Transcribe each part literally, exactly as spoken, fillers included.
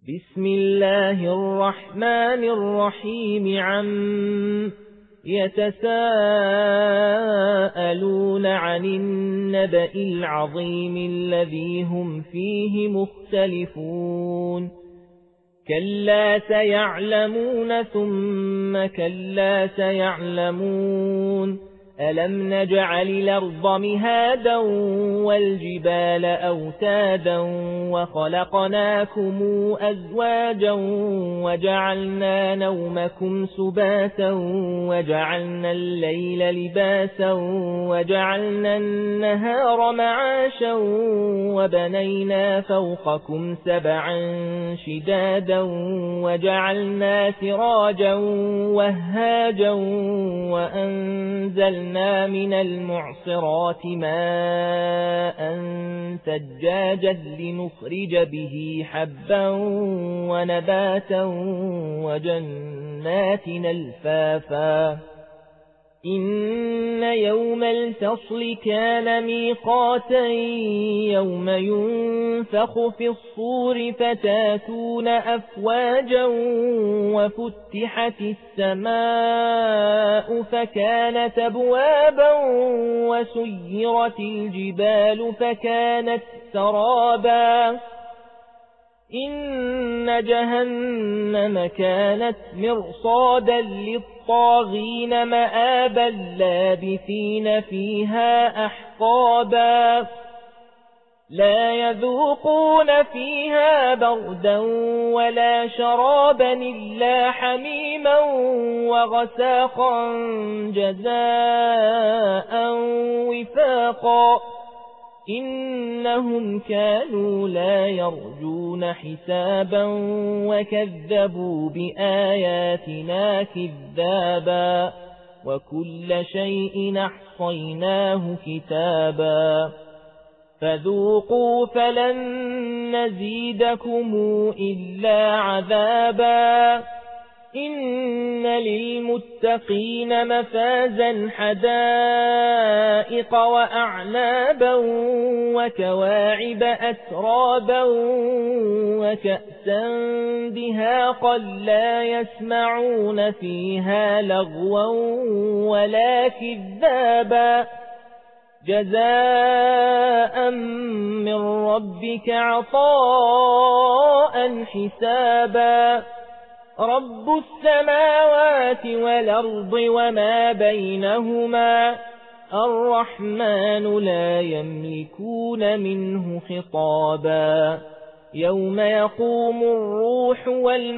بسم الله الرحمن الرحيم عم يتساءلون عن النبأ العظيم الذي هم فيه مختلفون كلا سيعلمون ثم كلا سيعلمون ألم نجعل الأرض مهادا والجبال أوتادا وخلقناكم أزواجا وجعلنا نومكم سباتا وجعلنا الليل لباسا وجعلنا النهار معاشا وبنينا فوقكم سبعا شدادا وجعلنا سراجا وهاجا وأنزلنا من المعصرات ماء ثجاجا لنخرج به حبا ونباتا وجنات ألفافا إن يوم الفصل كان ميقاتا يوم ينفخ في الصور فتاتون أفواجا وفتحت السماء فكانت أبوابا وسيرت الجبال فكانت سرابا إن جهنم كانت مرصادا للطاغين مآبا لابثين فيها أحقابا لا يذوقون فيها بردا ولا شرابا إلا حميما وغساقا جزاء وفاقا إنهم كانوا لا يرجون حسابا وكذبوا بآياتنا كذابا وكل شيء أحصيناه كتابا فذوقوا فلن نزيدكم إلا عذابا إن للمتقين مفازا حدائق وأعنابا وكواعب أترابا وكأسا دهاقا لا يسمعون فيها لغوا ولا كذابا جزاء من ربك عطاء حسابا رب السماوات والأرض وما بينهما الرحمن لا يملكون منه خطابا يوم يقوم الروح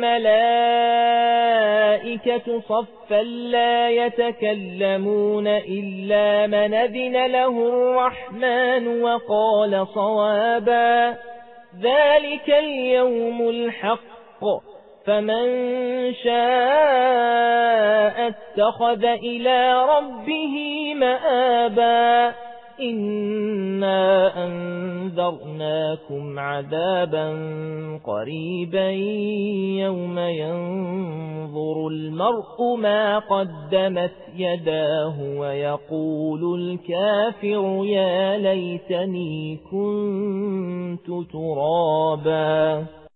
والملائكة صفا لا يتكلمون إلا من أذن له الرحمن وقال صوابا ذلك اليوم الحق فمن شاء اتخذ إلى ربه مآبا إنا أنذرناكم عذابا قريبا يوم ينظر المرء ما قدمت يداه ويقول الكافر يا ليتني كنت ترابا.